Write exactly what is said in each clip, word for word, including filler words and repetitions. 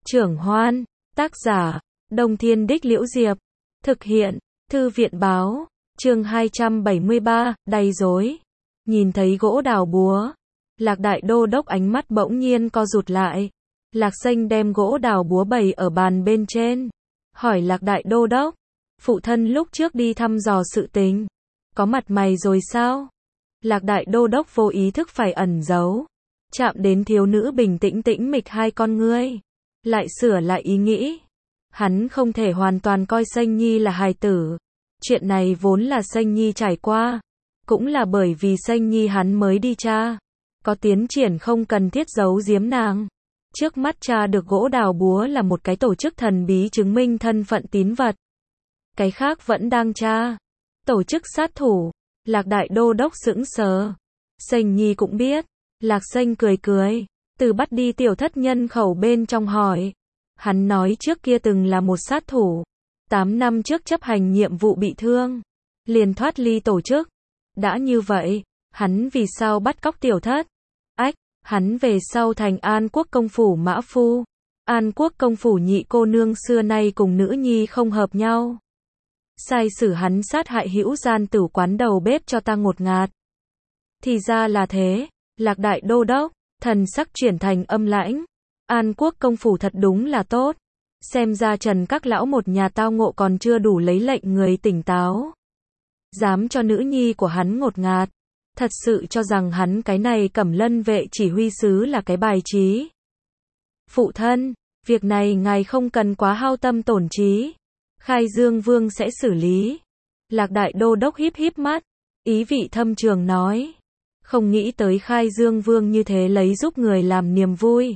Trưởng Hoan, tác giả, Đông Thiên Đích Liễu Diệp, thực hiện, Thư viện Báo, chương hai trăm bảy mươi ba, đầy rối. Nhìn thấy gỗ đào búa, Lạc Đại Đô Đốc ánh mắt bỗng nhiên co rụt lại. Lạc Xanh đem gỗ đào búa bày ở bàn bên trên, hỏi Lạc Đại Đô Đốc, phụ thân lúc trước đi thăm dò sự tình, có mặt mày rồi sao? Lạc Đại Đô Đốc vô ý thức phải ẩn giấu, chạm đến thiếu nữ bình tĩnh tĩnh mịch hai con ngươi, lại sửa lại ý nghĩ. Hắn không thể hoàn toàn coi Xanh Nhi là hài tử. Chuyện này vốn là Xanh Nhi trải qua, cũng là bởi vì Xanh Nhi hắn mới đi tra, có tiến triển không cần thiết giấu giếm nàng. Trước mắt tra được gỗ đào búa là một cái tổ chức thần bí chứng minh thân phận tín vật. Cái khác vẫn đang tra. Tổ chức sát thủ. Lạc Đại Đô Đốc sững sờ. Xanh Nhi cũng biết. Lạc Xanh cười cười, từ bắt đi tiểu thất nhân khẩu bên trong hỏi. Hắn nói trước kia từng là một sát thủ. Tám năm trước chấp hành nhiệm vụ bị thương, liền thoát ly tổ chức. Đã như vậy, hắn vì sao bắt cóc tiểu thất? Ách, hắn về sau thành An Quốc công phủ mã phu. An Quốc công phủ nhị cô nương xưa nay cùng nữ nhi không hợp nhau. Sai sử hắn sát hại hữu gian tử quán đầu bếp cho ta ngột ngạt. Thì ra là thế. Lạc Đại Đô Đốc, thần sắc chuyển thành âm lãnh. An Quốc công phủ thật đúng là tốt. Xem ra Trần các lão một nhà tao ngộ còn chưa đủ lấy lệnh người tỉnh táo. Dám cho nữ nhi của hắn ngột ngạt. Thật sự cho rằng hắn cái này Cẩm Lân vệ chỉ huy sứ là cái bài trí. Phụ thân, việc này ngài không cần quá hao tâm tổn trí. Khai Dương Vương sẽ xử lý. Lạc Đại Đô Đốc híp híp mắt, ý vị thâm trường nói. Không nghĩ tới Khai Dương Vương như thế lấy giúp người làm niềm vui.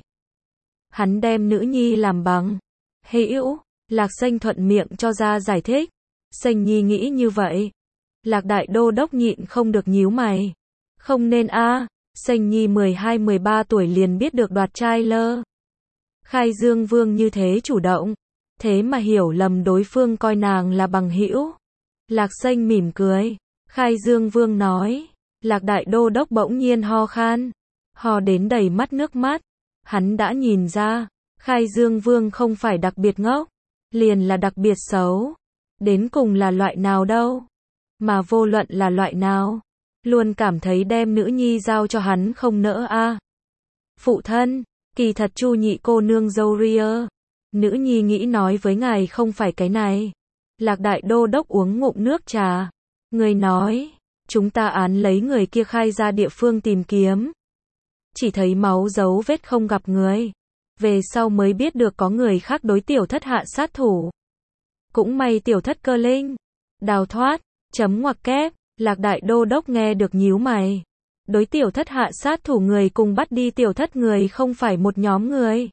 Hắn đem nữ nhi làm bằng hữu. Lạc Xanh thuận miệng cho ra giải thích. Xanh Nhi nghĩ như vậy. Lạc Đại Đô Đốc nhịn không được nhíu mày. Không nên a, à, Xanh Nhi mười hai mười ba tuổi liền biết được đoạt trai lơ. Khai Dương Vương như thế chủ động, thế mà hiểu lầm đối phương coi nàng là bằng hữu. Lạc Xanh mỉm cười. Khai Dương Vương nói. Lạc Đại Đô Đốc bỗng nhiên ho khan, ho đến đầy mắt nước mắt. Hắn đã nhìn ra, Khai Dương Vương không phải đặc biệt ngốc, liền là đặc biệt xấu. Đến cùng là loại nào đâu? Mà vô luận là loại nào, luôn cảm thấy đem nữ nhi giao cho hắn không nỡ a. À. Phụ thân, kỳ thật Chu nhị cô nương dâu ria, nữ nhi nghĩ nói với ngài không phải cái này. Lạc Đại Đô Đốc uống ngụm nước trà. Người nói, chúng ta án lấy người kia khai ra địa phương tìm kiếm. Chỉ thấy máu dấu vết không gặp người. Về sau mới biết được có người khác đối tiểu thất hạ sát thủ. Cũng may tiểu thất cơ linh, đào thoát, chấm ngoặc kép. Lạc Đại Đô Đốc nghe được nhíu mày. Đối tiểu thất hạ sát thủ người cùng bắt đi tiểu thất người không phải một nhóm người.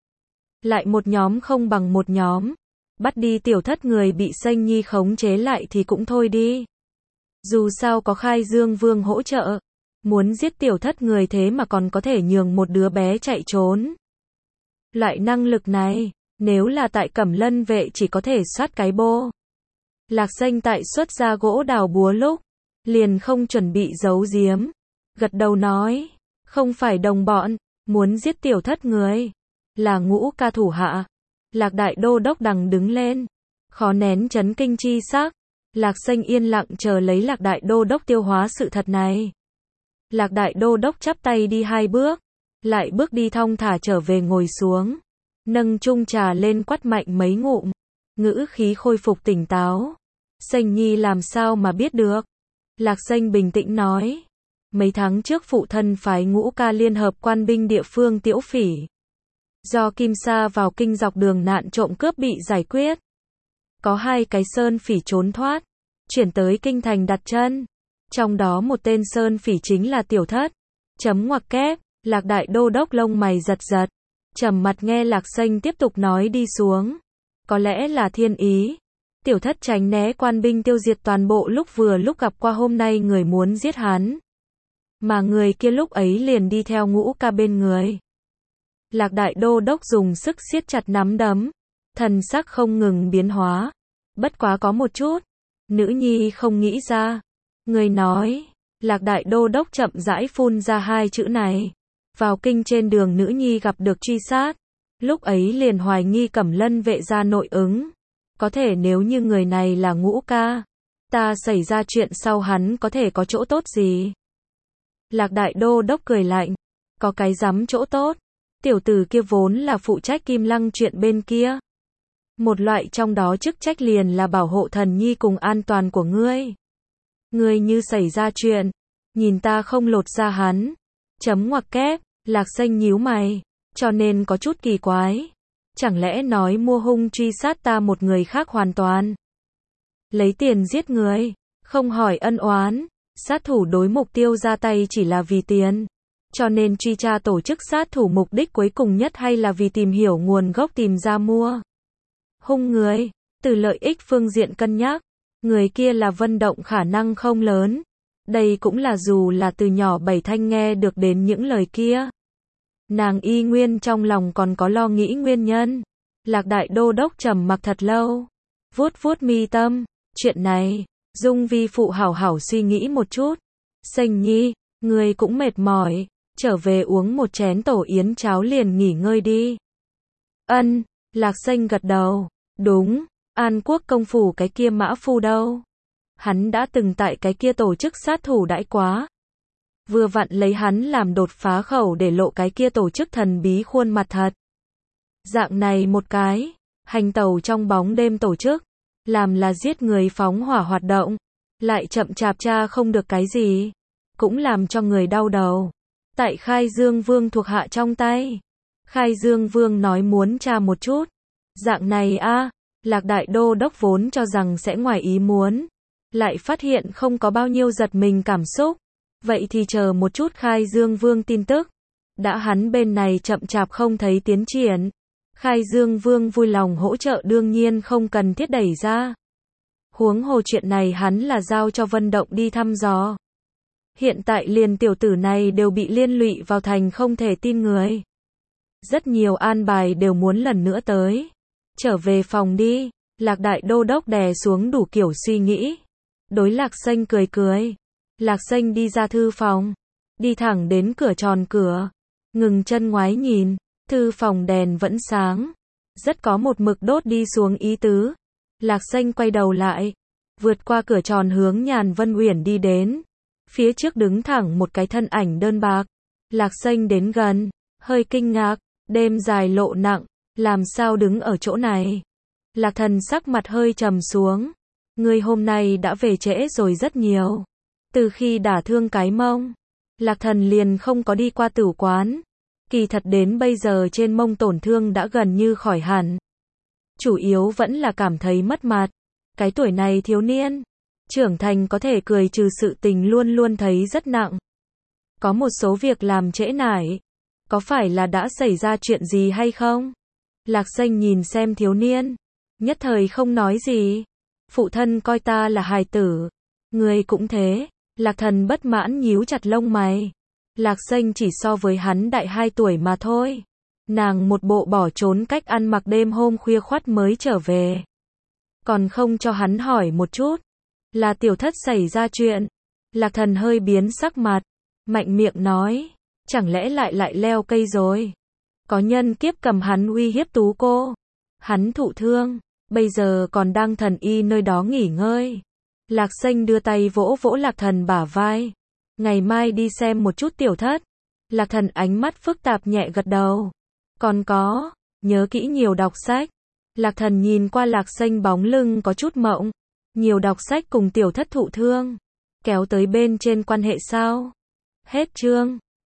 Lại một nhóm không bằng một nhóm. Bắt đi tiểu thất người bị Xanh Nhi khống chế lại thì cũng thôi đi. Dù sao có Khai Dương Vương hỗ trợ. Muốn giết tiểu thất người thế mà còn có thể nhường một đứa bé chạy trốn. Loại năng lực này, nếu là tại Cẩm Lân vệ chỉ có thể soát cái bô. Lạc Xanh tại xuất ra gỗ đào búa lúc, liền không chuẩn bị giấu giếm. Gật đầu nói, không phải đồng bọn, muốn giết tiểu thất người. Là Ngũ ca thủ hạ. Lạc Đại Đô Đốc đằng đứng lên, khó nén chấn kinh chi sắc. Lạc Xanh yên lặng chờ lấy Lạc Đại Đô Đốc tiêu hóa sự thật này. Lạc Đại Đô Đốc chắp tay đi hai bước, lại bước đi thong thả trở về ngồi xuống, nâng chung trà lên quát mạnh mấy ngụm, ngữ khí khôi phục tỉnh táo. Xanh Nhi làm sao mà biết được? Lạc Xanh bình tĩnh nói, mấy tháng trước phụ thân phái Ngũ ca liên hợp quan binh địa phương Tiễu Phỉ. Do Kim Sa vào kinh dọc đường nạn trộm cướp bị giải quyết. Có hai cái sơn phỉ trốn thoát, chuyển tới kinh thành đặt chân. Trong đó một tên sơn phỉ chính là tiểu thất. Chấm ngoặc kép. Lạc Đại Đô Đốc lông mày giật giật, trầm mặt nghe Lạc Xanh tiếp tục nói đi xuống. Có lẽ là thiên ý. Tiểu thất tránh né quan binh tiêu diệt toàn bộ lúc vừa lúc gặp qua hôm nay người muốn giết hắn. Mà người kia lúc ấy liền đi theo Ngũ ca bên người. Lạc Đại Đô Đốc dùng sức siết chặt nắm đấm, thần sắc không ngừng biến hóa. Bất quá có một chút, nữ nhi không nghĩ ra. Người nói, Lạc Đại Đô Đốc chậm rãi phun ra hai chữ này. Vào kinh trên đường nữ nhi gặp được truy sát. Lúc ấy liền hoài nghi Cẩm Lân vệ gia nội ứng. Có thể nếu như người này là Ngũ ca, ta xảy ra chuyện sau hắn có thể có chỗ tốt gì? Lạc Đại Đô đốc cười lạnh. Có cái rắm chỗ tốt. Tiểu tử kia vốn là phụ trách Kim Lăng chuyện bên kia. Một loại trong đó chức trách liền là bảo hộ thần nhi cùng an toàn của ngươi. Ngươi như xảy ra chuyện, nhìn ta không lột ra hắn. Chấm ngoặc kép, Lạc Xanh nhíu mày, cho nên có chút kỳ quái. Chẳng lẽ nói mua hung truy sát ta một người khác hoàn toàn? Lấy tiền giết người, không hỏi ân oán, sát thủ đối mục tiêu ra tay chỉ là vì tiền. Cho nên truy tra tổ chức sát thủ mục đích cuối cùng nhất hay là vì tìm hiểu nguồn gốc tìm ra mua hung người, từ lợi ích phương diện cân nhắc, người kia là Vân Động khả năng không lớn. Đây cũng là dù là từ nhỏ Bảy Thanh nghe được đến những lời kia. Nàng y nguyên trong lòng còn có lo nghĩ nguyên nhân. Lạc Đại Đô đốc trầm mặc thật lâu, vuốt vuốt mi tâm, chuyện này, Dung vi phụ hảo hảo suy nghĩ một chút. Xanh nhi, người cũng mệt mỏi, trở về uống một chén tổ yến cháo liền nghỉ ngơi đi. Ân, Lạc Xanh gật đầu, đúng, An Quốc công phủ cái kia mã phu đâu? Hắn đã từng tại cái kia tổ chức sát thủ đãi quá. Vừa vặn lấy hắn làm đột phá khẩu để lộ cái kia tổ chức thần bí khuôn mặt thật. Dạng này một cái, hành tẩu trong bóng đêm tổ chức, làm là giết người phóng hỏa hoạt động, lại chậm chạp tra không được cái gì, cũng làm cho người đau đầu. Tại Khai Dương Vương thuộc hạ trong tay. Khai Dương Vương nói muốn tra một chút. Dạng này a, Lạc Đại Đô đốc vốn cho rằng sẽ ngoài ý muốn, lại phát hiện không có bao nhiêu giật mình cảm xúc. Vậy thì chờ một chút Khai Dương Vương tin tức. Đã hắn bên này chậm chạp không thấy tiến triển, Khai Dương Vương vui lòng hỗ trợ đương nhiên không cần thiết đẩy ra. Huống hồ chuyện này hắn là giao cho Vân Động đi thăm dò. Hiện tại liền tiểu tử này đều bị liên lụy vào thành không thể tin người. Rất nhiều an bài đều muốn lần nữa tới. Trở về phòng đi, Lạc Đại Đô đốc đè xuống đủ kiểu suy nghĩ. Đối Lạc Xanh cười cười. Lạc Xanh đi ra thư phòng, đi thẳng đến cửa tròn cửa, ngừng chân ngoái nhìn, thư phòng đèn vẫn sáng, rất có một mực đốt đi xuống ý tứ. Lạc Xanh quay đầu lại, vượt qua cửa tròn hướng Nhàn Vân Uyển đi đến. Phía trước đứng thẳng một cái thân ảnh đơn bạc. Lạc Xanh đến gần, hơi kinh ngạc, đêm dài lộ nặng, làm sao đứng ở chỗ này? Lạc Thần sắc mặt hơi trầm xuống, ngươi hôm nay đã về trễ rồi rất nhiều. Từ khi đả thương cái mông, Lạc Thần liền không có đi qua tử quán. Kỳ thật đến bây giờ trên mông tổn thương đã gần như khỏi hẳn. Chủ yếu vẫn là cảm thấy mất mặt. Cái tuổi này thiếu niên, trưởng thành có thể cười trừ sự tình luôn luôn thấy rất nặng. Có một số việc làm trễ nải. Có phải là đã xảy ra chuyện gì hay không? Lạc Xanh nhìn xem thiếu niên, nhất thời không nói gì. Phụ thân coi ta là hài tử. Người cũng thế. Lạc Thần bất mãn nhíu chặt lông mày. Lạc Xanh chỉ so với hắn đại hai tuổi mà thôi. Nàng một bộ bỏ trốn cách ăn mặc đêm hôm khuya khoắt mới trở về. Còn không cho hắn hỏi một chút. Là tiểu thất xảy ra chuyện. Lạc Thần hơi biến sắc mặt, mạnh miệng nói. Chẳng lẽ lại lại leo cây rồi? Có nhân kiếp cầm hắn uy hiếp tú cô. Hắn thụ thương, bây giờ còn đang thần y nơi đó nghỉ ngơi. Lạc Xanh đưa tay vỗ vỗ Lạc Thần bả vai. Ngày mai đi xem một chút tiểu thất. Lạc Thần ánh mắt phức tạp nhẹ gật đầu. Còn có, nhớ kỹ nhiều đọc sách. Lạc Thần nhìn qua Lạc Xanh bóng lưng có chút mộng. Nhiều đọc sách cùng tiểu thất thụ thương. Kéo tới bên trên quan hệ sao? Hết chương.